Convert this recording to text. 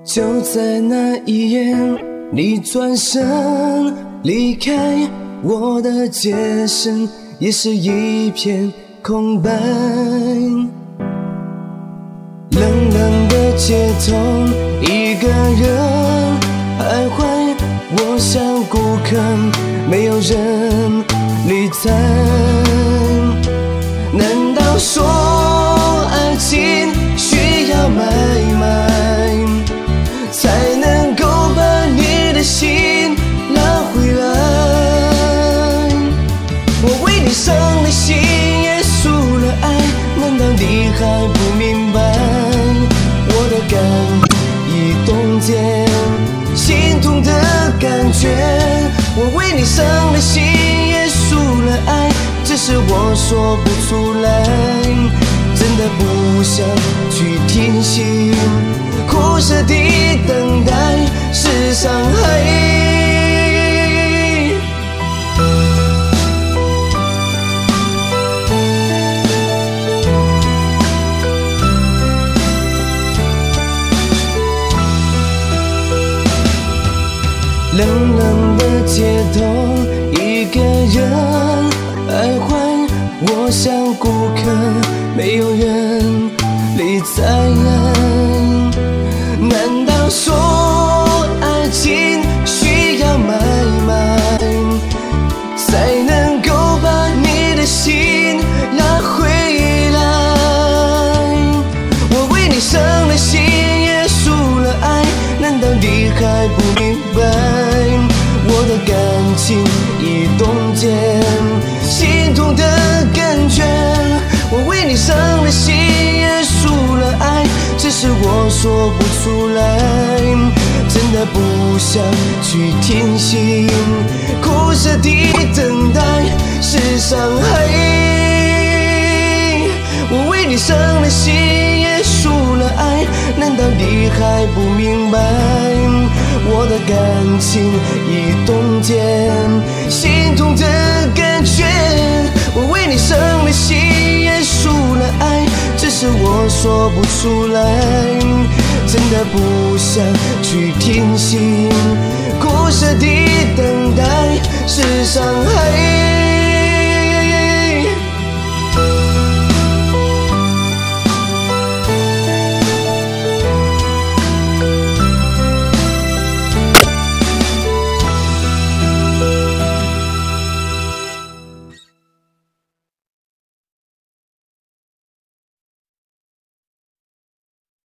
就在那一夜，你转身离开，我的街声也是一片空白。冷冷的街头，一个人徘徊，我像孤客，没有人理睬。难道说爱情需要买卖，才能够把你的心拿回来？我为你伤了心，也输了爱，难道你还不明白？我的肝已冻结，心痛的感觉。我为你伤了心，也输了爱，只是我说不出来，真的不想去听信，苦涩的等待是伤害。冷冷的街头，一个人徘徊，我像孤客，没有人理睬。难道说爱情需要买卖，才能够把你的心拿回来？我为你伤了心，也输了爱，难道你还不明白？我的感情已冻结，心痛的感觉。我为你伤了心，也输了爱，只是我说不出来，真的不想去听信，苦涩的等待是伤害。我为你伤了心，也输了爱，难道你还不明白？我的感情已冻结，心痛的感觉。我为你伤了心，也输了爱，只是我说不出来，真的不想去听信，苦涩的等待是伤害。